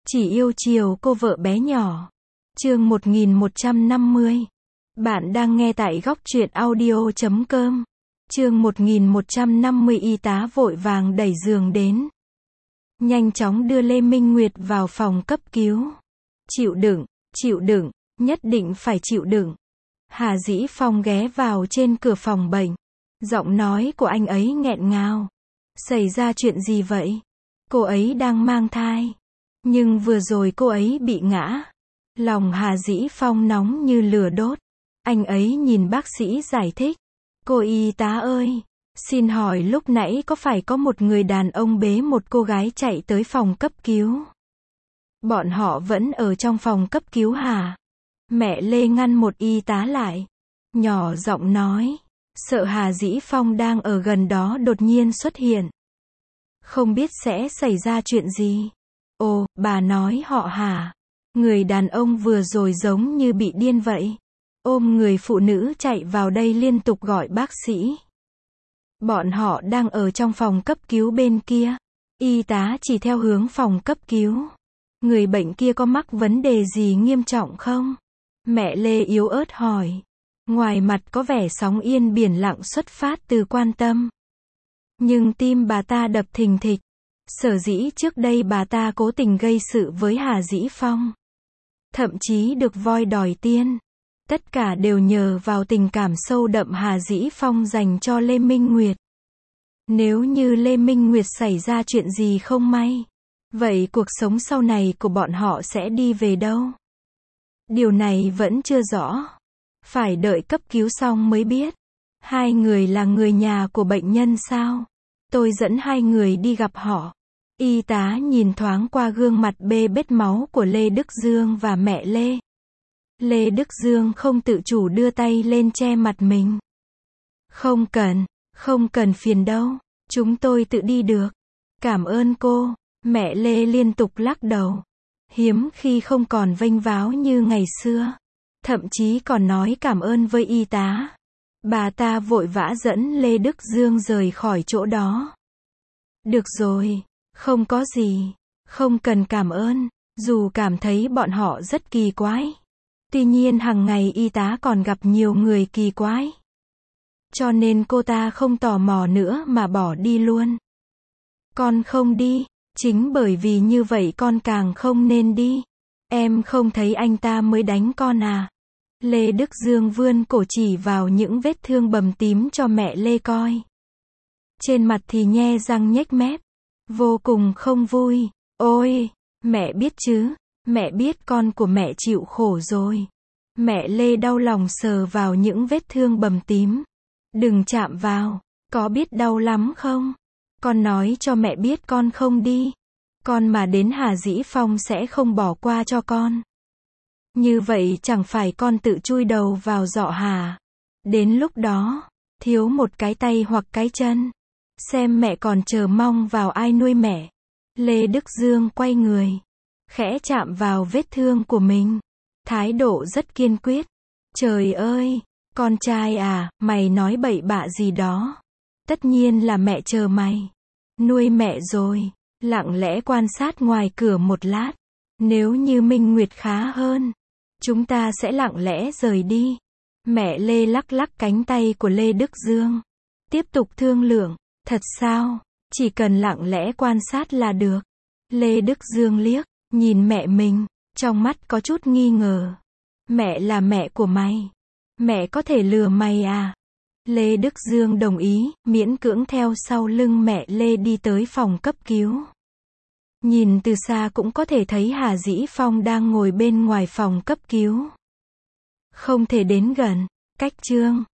Chỉ yêu chiều cô vợ bé nhỏ. Chương 1150. Bạn đang nghe tại góc truyện audio.com. Chương 1150. Y tá vội vàng đẩy giường đến, nhanh chóng đưa Lê Minh Nguyệt vào phòng cấp cứu. Chịu đựng, nhất định phải chịu đựng. Hà Dĩ Phong ghé vào trên cửa phòng bệnh. Giọng nói của anh ấy nghẹn ngào. Xảy ra chuyện gì vậy? Cô ấy đang mang thai. Nhưng vừa rồi cô ấy bị ngã. Lòng Hà Dĩ Phong nóng như lửa đốt. Anh ấy nhìn bác sĩ giải thích. Cô y tá ơi, xin hỏi lúc nãy có phải có một người đàn ông bế một cô gái chạy tới phòng cấp cứu? Bọn họ vẫn ở trong phòng cấp cứu hả? Mẹ Lê ngăn một y tá lại, nhỏ giọng nói, sợ Hà Dĩ Phong đang ở gần đó đột nhiên xuất hiện. Không biết sẽ xảy ra chuyện gì. Ồ, bà nói họ hả? Người đàn ông vừa rồi giống như bị điên vậy. Ôm người phụ nữ chạy vào đây liên tục gọi bác sĩ. Bọn họ đang ở trong phòng cấp cứu bên kia. Y tá chỉ theo hướng phòng cấp cứu. Người bệnh kia có mắc vấn đề gì nghiêm trọng không? Mẹ Lê yếu ớt hỏi. Ngoài mặt có vẻ sóng yên biển lặng xuất phát từ quan tâm. Nhưng tim bà ta đập thình thịch. Sở dĩ trước đây bà ta cố tình gây sự với Hà Dĩ Phong. Thậm chí được voi đòi tiên. Tất cả đều nhờ vào tình cảm sâu đậm Hà Dĩ Phong dành cho Lê Minh Nguyệt. Nếu như Lê Minh Nguyệt xảy ra chuyện gì không may, vậy cuộc sống sau này của bọn họ sẽ đi về đâu? Điều này vẫn chưa rõ. Phải đợi cấp cứu xong mới biết. Hai người là người nhà của bệnh nhân sao? Tôi dẫn hai người đi gặp họ. Y tá nhìn thoáng qua gương mặt bê bết máu của Lê Đức Dương và mẹ Lê. Lê Đức Dương không tự chủ đưa tay lên che mặt mình. Không cần phiền đâu. Chúng tôi tự đi được. Cảm ơn cô. Mẹ Lê liên tục lắc đầu. Hiếm khi không còn vênh váo như ngày xưa. Thậm chí còn nói cảm ơn với y tá. Bà ta vội vã dẫn Lê Đức Dương rời khỏi chỗ đó. Được rồi, không có gì. Không cần cảm ơn. Dù cảm thấy bọn họ rất kỳ quái. Tuy nhiên hàng ngày y tá còn gặp nhiều người kỳ quái. Cho nên cô ta không tò mò nữa mà bỏ đi luôn. Con không đi, chính bởi vì như vậy con càng không nên đi. Em không thấy anh ta mới đánh con à? Lê Đức Dương vươn cổ chỉ vào những vết thương bầm tím cho mẹ Lê coi. Trên mặt thì nhe răng nhếch mép. Vô cùng không vui. Ôi, mẹ biết chứ. Mẹ biết con của mẹ chịu khổ rồi. Mẹ Lê đau lòng sờ vào những vết thương bầm tím. Đừng chạm vào. Có biết đau lắm không? Con nói cho mẹ biết con không đi. Con mà đến Hà Dĩ Phong sẽ không bỏ qua cho con. Như vậy chẳng phải con tự chui đầu vào giọ hả? Đến lúc đó, thiếu một cái tay hoặc cái chân. Xem mẹ còn chờ mong vào ai nuôi mẹ. Lê Đức Dương quay người, khẽ chạm vào vết thương của mình. Thái độ rất kiên quyết. Trời ơi, con trai à, mày nói bậy bạ gì đó. Tất nhiên là mẹ chờ mày. Nuôi mẹ rồi. Lặng lẽ quan sát ngoài cửa một lát. Nếu như Minh Nguyệt khá hơn, chúng ta sẽ lặng lẽ rời đi. Mẹ Lê lắc lắc cánh tay của Lê Đức Dương. Tiếp tục thương lượng. Thật sao? Chỉ cần lặng lẽ quan sát là được. Lê Đức Dương liếc, nhìn mẹ mình, trong mắt có chút nghi ngờ. Mẹ là mẹ của mày. Mẹ có thể lừa mày à? Lê Đức Dương đồng ý, miễn cưỡng theo sau lưng mẹ Lê đi tới phòng cấp cứu. Nhìn từ xa cũng có thể thấy Hà Dĩ Phong đang ngồi bên ngoài phòng cấp cứu. Không thể đến gần. Cách chương